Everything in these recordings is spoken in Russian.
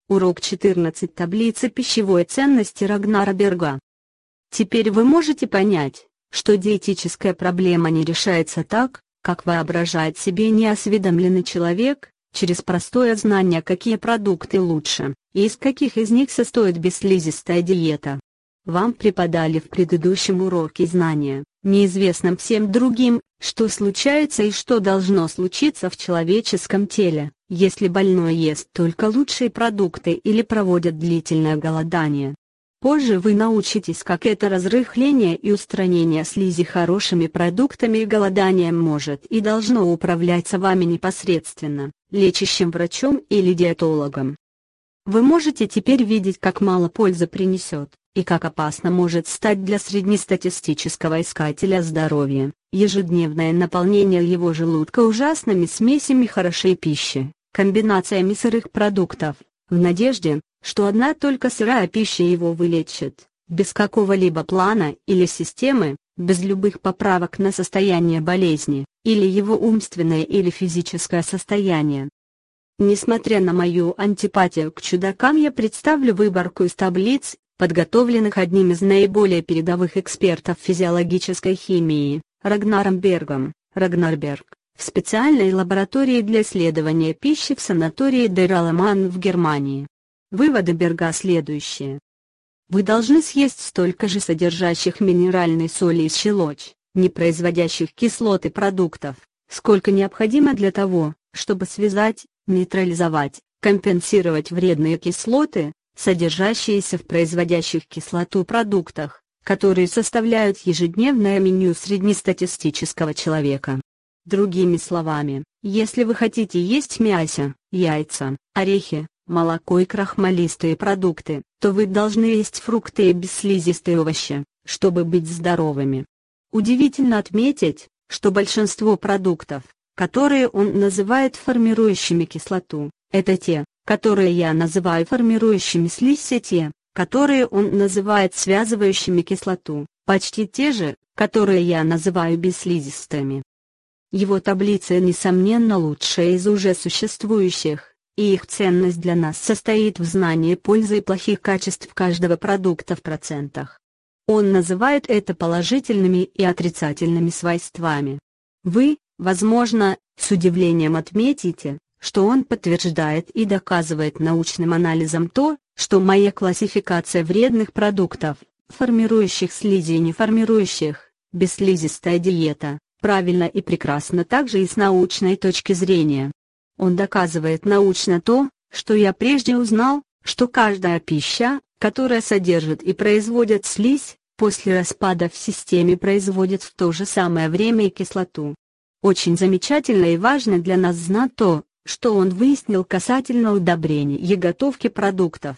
Урок 14 таблицы пищевой ценности Рагнара Берга. Теперь вы можете понять, что диетическая проблема не решается так, как воображает себе неосведомленный человек, через простое знание, какие продукты лучше, и из каких из них состоит бесслизистая диета. Вам преподали в предыдущем уроке знания, неизвестным всем другим, что случается и что должно случиться в человеческом теле, если больной ест только лучшие продукты или проводит длительное голодание. Позже вы научитесь, как это разрыхление и устранение слизи хорошими продуктами и голоданием может и должно управляться вами непосредственно, лечащим врачом или диетологом. Вы можете теперь видеть, как мало пользы принесет, и как опасно может стать для среднестатистического искателя здоровья ежедневное наполнение его желудка ужасными смесями хорошей пищи, комбинациями сырых продуктов, в надежде, что одна только сырая пища его вылечит, без какого-либо плана или системы, без любых поправок на состояние болезни, или его умственное или физическое состояние. Несмотря на мою антипатию к чудакам, я представлю выборку из таблиц, подготовленных одним из наиболее передовых экспертов физиологической химии, Рагнаром Бергом, Рагнар Берг, в специальной лаборатории для исследования пищи в санатории Дер Аламан в Германии. Выводы Берга следующие. Вы должны съесть столько же содержащих минеральной соли и щелочь, не производящих кислоты продуктов, сколько необходимо для того, чтобы связать, нейтрализовать, компенсировать вредные кислоты, содержащиеся в производящих кислоту продуктах, которые составляют ежедневное меню среднестатистического человека. Другими словами, если вы хотите есть мясо, яйца, орехи, молоко и крахмалистые продукты, то вы должны есть фрукты и бесслизистые овощи, чтобы быть здоровыми. Удивительно отметить, что большинство продуктов, которые он называет формирующими кислоту, это те, которые я называю формирующими слизь, и те, которые он называет связывающими кислоту, почти те же, которые я называю бесслизистыми. Его таблица несомненно лучшая из уже существующих, и их ценность для нас состоит в знании пользы и плохих качеств каждого продукта в процентах. Он называет это положительными и отрицательными свойствами. Вы, возможно, с удивлением отметите, что он подтверждает и доказывает научным анализом то, что моя классификация вредных продуктов, формирующих слизи и не формирующих, бесслизистая диета, правильно и прекрасно также и с научной точки зрения. Он доказывает научно то, что я прежде узнал, что каждая пища, которая содержит и производит слизь, после распада в системе производит в то же самое время и кислоту. Очень замечательно и важно для нас знать то, что он выяснил касательно удобрений и готовки продуктов.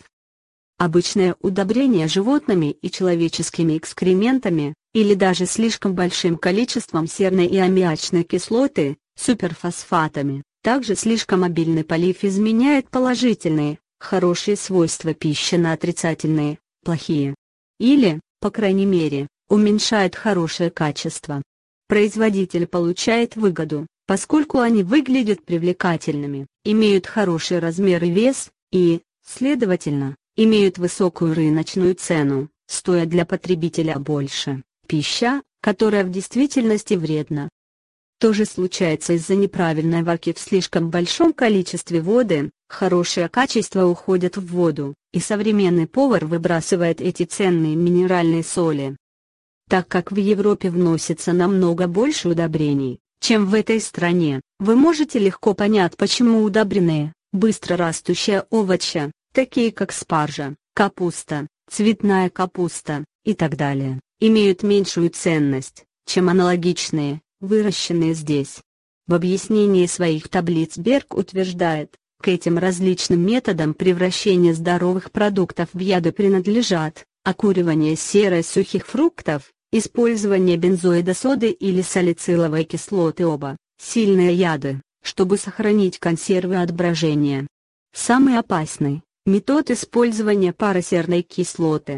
Обычное удобрение животными и человеческими экскрементами, или даже слишком большим количеством серной и аммиачной кислоты, суперфосфатами, также слишком обильный полив изменяет положительные, хорошие свойства пищи на отрицательные, плохие. Или, по крайней мере, уменьшает хорошее качество. Производитель получает выгоду, поскольку они выглядят привлекательными, имеют хороший размер и вес, и, следовательно, имеют высокую рыночную цену, стоя для потребителя больше. Пища, которая в действительности вредна. То же случается из-за неправильной варки в слишком большом количестве воды, хорошее качество уходит в воду, и современный повар выбрасывает эти ценные минеральные соли. Так как в Европе вносится намного больше удобрений, чем в этой стране, вы можете легко понять, почему удобренные, быстро растущие овощи, такие как спаржа, капуста, цветная капуста, и так далее, имеют меньшую ценность, чем аналогичные, выращенные здесь. В объяснении своих таблиц Берг утверждает, к этим различным методам превращения здоровых продуктов в яды принадлежат окуривание серой сухих фруктов, использование бензоида соды или салициловой кислоты, оба сильные яды, чтобы сохранить консервы от брожения. Самый опасный метод использования парасерной кислоты.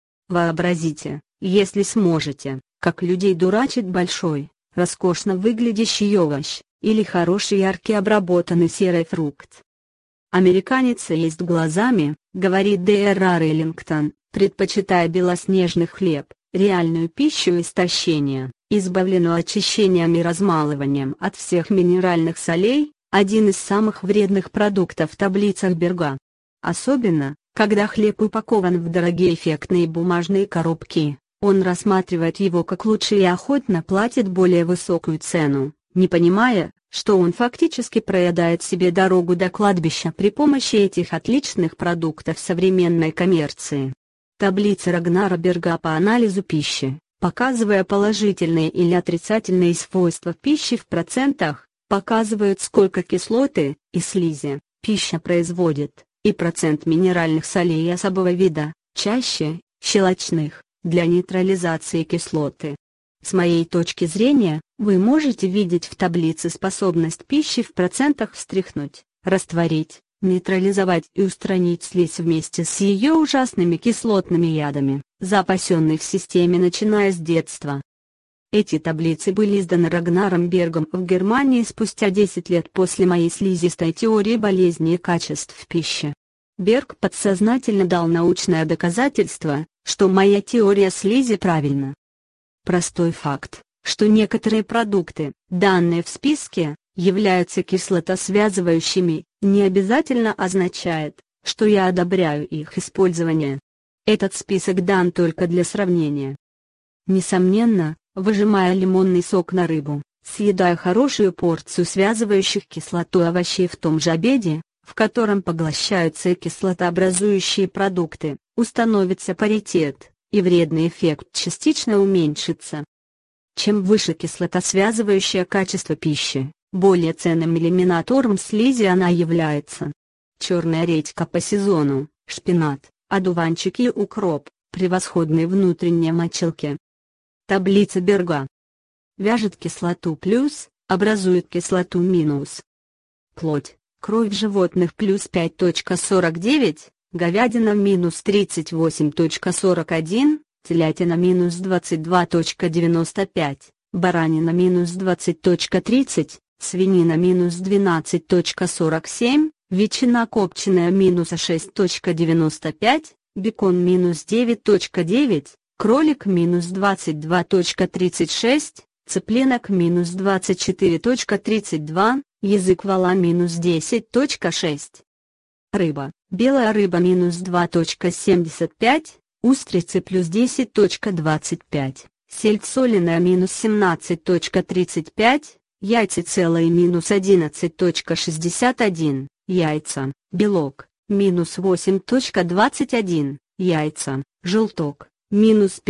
Вообразите, если сможете, как людей дурачит большой, роскошно выглядящий овощ, или хороший яркий обработанный серый фрукт. Американец ест глазами, говорит Д.Р. Эллингтон, предпочитая белоснежный хлеб, реальную пищу истощения, избавленную очищением и размалыванием от всех минеральных солей, один из самых вредных продуктов в таблицах Берга. Особенно, когда хлеб упакован в дорогие эффектные бумажные коробки, он рассматривает его как лучший и охотно платит более высокую цену, не понимая, что он фактически проедает себе дорогу до кладбища при помощи этих отличных продуктов современной коммерции. Таблица Рагнара Берга по анализу пищи, показывая положительные или отрицательные свойства пищи в процентах, показывают, сколько кислоты и слизи пища производит, и процент минеральных солей особого вида, чаще щелочных, для нейтрализации кислоты. С моей точки зрения, вы можете видеть в таблице способность пищи в процентах встряхнуть, растворить, нейтрализовать и устранить слизь вместе с ее ужасными кислотными ядами, запасенной в системе начиная с детства. Эти таблицы были изданы Рагнаром Бергом в Германии спустя 10 лет после моей слизистой теории болезни и качеств пищи. Берг подсознательно дал научное доказательство, что моя теория слизи правильна. Простой факт, что некоторые продукты, данные в списке, являются кислотосвязывающими, не обязательно означает, что я одобряю их использование. Этот список дан только для сравнения. Несомненно, выжимая лимонный сок на рыбу, съедая хорошую порцию связывающих кислоту овощей в том же обеде, в котором поглощаются кислотообразующие продукты, установится паритет, и вредный эффект частично уменьшится. Чем выше кислотосвязывающее качество пищи, более ценным элиминатором слизи она является. Черная редька по сезону, шпинат, одуванчик и укроп – превосходные внутренние мочилки. Таблица Берга. Вяжет кислоту плюс, образует кислоту минус. Плоть, кровь животных плюс 5.49, говядина минус 38.41, телятина минус 22.95, баранина минус 20.30, свинина минус 12.47, ветчина копченая минус 6.95, бекон минус 9.9, кролик минус 22.36, цыпленок минус 24.32, язык вала минус 10.6. Рыба, белая рыба минус 2.75, устрицы плюс 10.25, сельдь соленая минус 17.35, яйца целые минус 11.61, яйца, белок, минус 8.21, яйца, желток, минус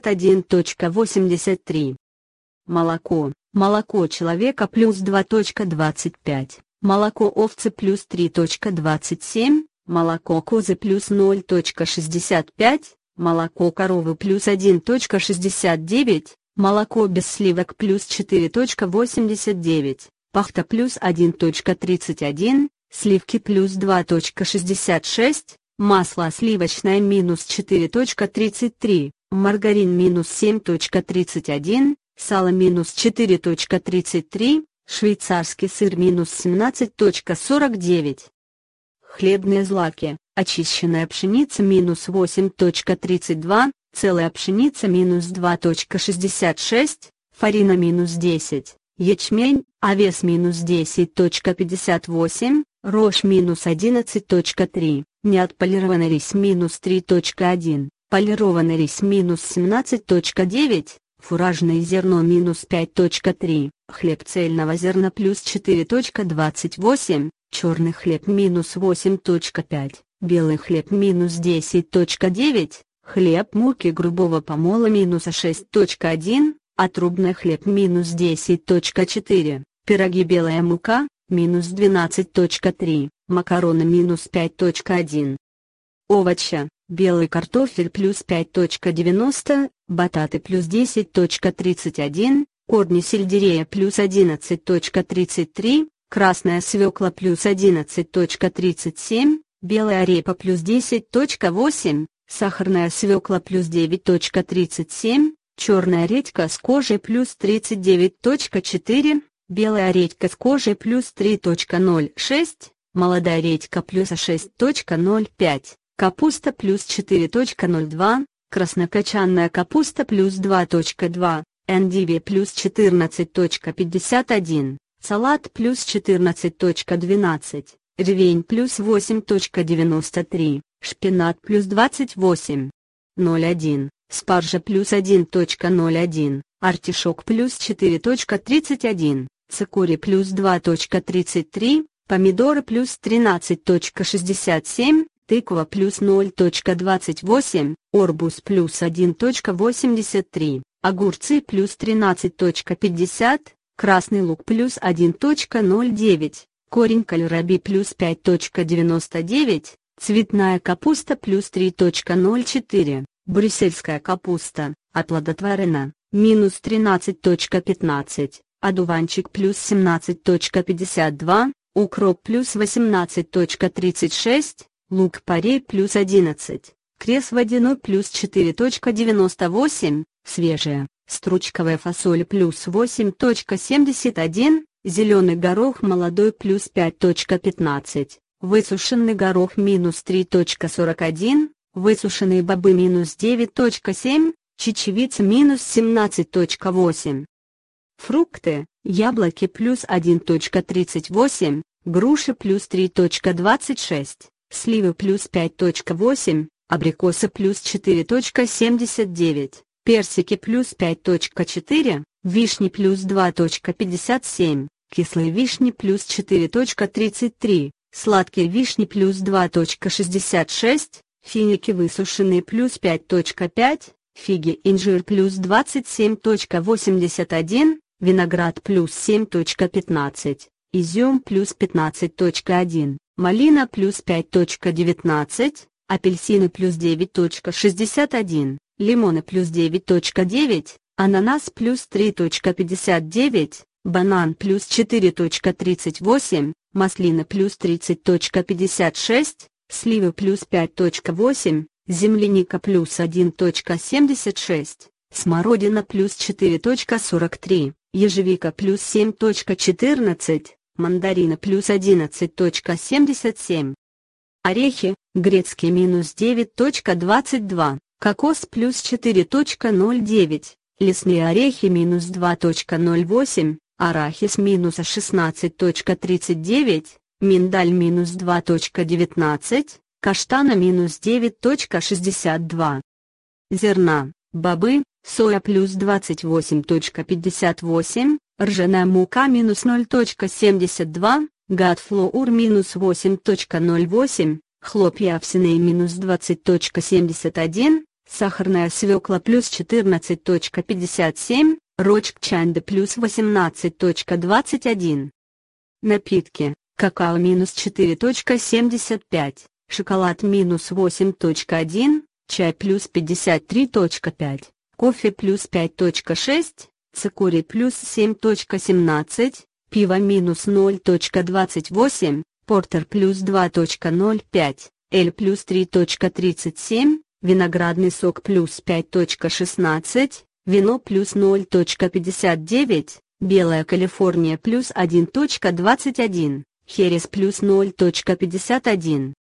51.83. Молоко человека плюс 2.25, молоко овцы плюс 3.27, молоко козы плюс 0.65, молоко коровы плюс 1.69, молоко без сливок плюс 4.89, пахта плюс 1.31, сливки плюс 2.66, масло сливочное минус 4.33, маргарин минус 7.31, сало минус 4.33, швейцарский сыр минус 17.49. Хлебные злаки, очищенная пшеница минус 8.32, целая пшеница минус 2.66, фарина минус 10, ячмень, овес минус 10.58, рожь минус 11.3, неотполированный рис минус 3.1, полированный рис минус 17.9, фуражное зерно минус 5.3, хлеб цельного зерна плюс 4.28, черный хлеб минус 8.5, белый хлеб минус 10.9, хлеб муки грубого помола минус 6.1, а трубный хлеб минус 10.4, пироги белая мука, минус 12.3, макароны минус 5.1. Овощи, белый картофель плюс 5.90, бататы плюс 10.31, корни сельдерея плюс 11.33, красная свекла плюс 11.37, белая репа плюс 10.8, сахарная свекла плюс 9.37, черная редька с кожей плюс 39.4, белая редька с кожей плюс 3.06, молодая редька плюс 6.05, капуста плюс 4.02, краснокочанная капуста плюс 2.2, эндивия плюс 14.51, салат плюс 14.12, ревень плюс 8.93, шпинат плюс 28.01, спаржа плюс 1.01, артишок плюс 4.31, цикорий плюс 2.33, помидоры плюс 13.67, тыква плюс 0.28, арбуз плюс 1.83, огурцы плюс 13.50, красный лук плюс 1.09, корень кальраби плюс 5.99, цветная капуста плюс 3.04, брюссельская капуста, оплодотворена, минус 13.15, одуванчик плюс 17.52, укроп плюс 18.36, лук-порей плюс 11, крес водяной плюс 4.98, свежая, стручковая фасоль плюс 8.71, зеленый горох молодой плюс 5.15, высушенный горох минус 3.41, высушенные бобы минус 9.7, чечевица минус 17.8. Фрукты, яблоки плюс 1.38, груши плюс 3.26, сливы плюс 5.8, абрикосы плюс 4.79, персики плюс 5.4, вишни плюс 2.57, кислые вишни плюс 4.33, сладкие вишни плюс 2.66, финики высушенные плюс 5.5, фиги инжир плюс 27.81, виноград плюс 7.15, изюм плюс 15.1, малина плюс 5.19, апельсины плюс 9.61, лимоны плюс 9.9, ананас плюс 3.59, банан плюс 4.38, маслина плюс 30.56, сливы плюс 5.8, земляника плюс 1.76, смородина плюс 4.43, ежевика плюс 7.14, мандарины плюс 11.77. Орехи, грецкие минус 9.22, кокос плюс 4.09, лесные орехи минус 2.08, арахис минус 16.39, миндаль минус 2.19, каштана минус 9.62. Зерна, бобы, соя плюс 28.58, ржаная мука минус 0.72, гадфлоур минус 8.08, хлопья овсяные минус 20.71, сахарная свекла плюс 14.57, рочк чанда плюс 18.21. Напитки, какао минус 4.75, шоколад минус 8.1, чай плюс 53.5, кофе плюс 5.6, цикорий плюс 7.17, пиво минус 0.28, портер плюс 2.05, эль плюс 3.37, виноградный сок плюс 5.16, вино плюс 0.59, белая Калифорния плюс 1.21, херес плюс 0.51.